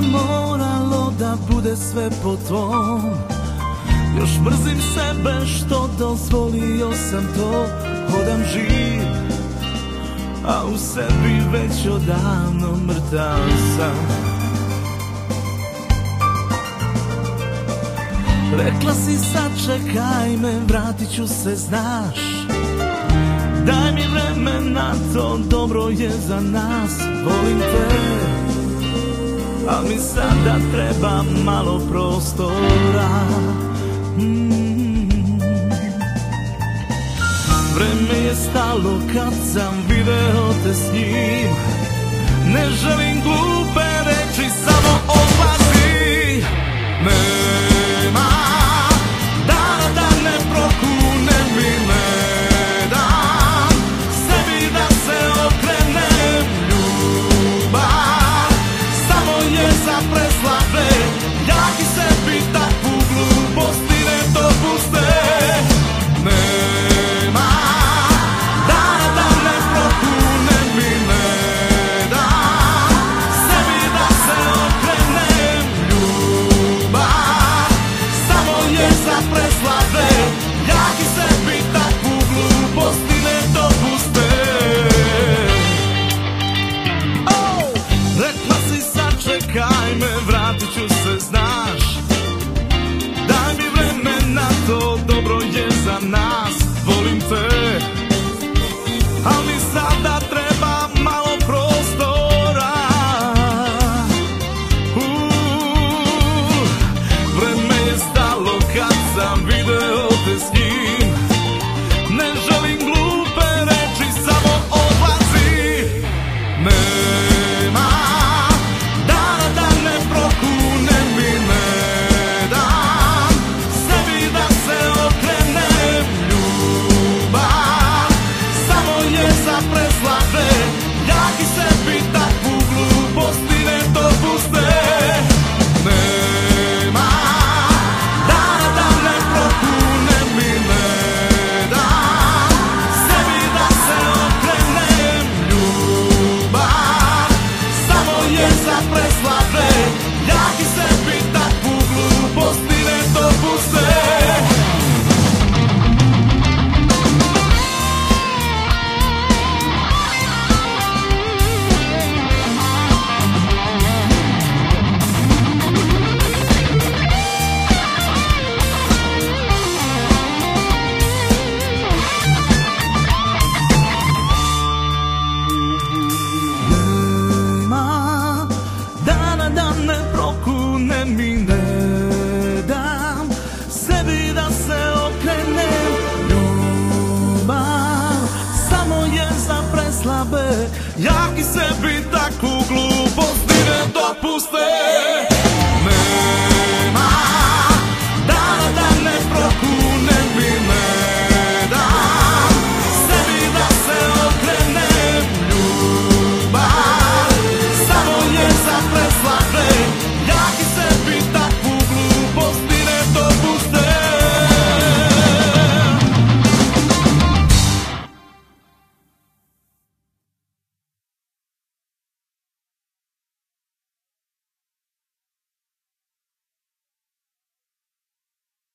moralo da bude sve po tvom. Još mrzim sebe što dozvolio sam to. Hodam živ, a u sebi već odavno mrtav sam. Rekla si sačekaj me, vratit ću se, znaš. Daj mi vremena, to dobro je za nas. Volim te, al mi sada treba malo prostora. Vreme je stalo kad sam video te s njim. Ne želim glupe reči, samo odlazi. Nema dana da ne prokunem i ne dam sebi da se okrenem. Ljubav samo je za preslabe, jak i sebi takvu gluposti ne dopuste. Nema dana da ne prokunem i ne dam sebi da se okrenem. Ljubav samo je za preslabe, jak i sebi takvu gluposti ne dopuste. Rekla si sačekaj me, vratit ću se, znaš. Daj mi vremena, to dobro je za nas. Volim te, al mi sada treba malo prostora. Vreme je stalo kad sam video te s njim. Ne želim glupe reči, samo odlazi. Nema dana da ne prokunem i ne dam sebi da se okrenem. Ljubav samo je za preslabe, jak i sebi takvu gluposti ne dopuste. Nema dana da ne prokunem i ne dam sebi da se okrenem. Ljubav samo je za preslabe, jak i sebi takvu gluposti ne dopuste. Nema dana da ne prokunem i ne dam sebi da se okrenem. Ljubav samo je za preslabe, jak i sebi takvu gluposti ne dopuste.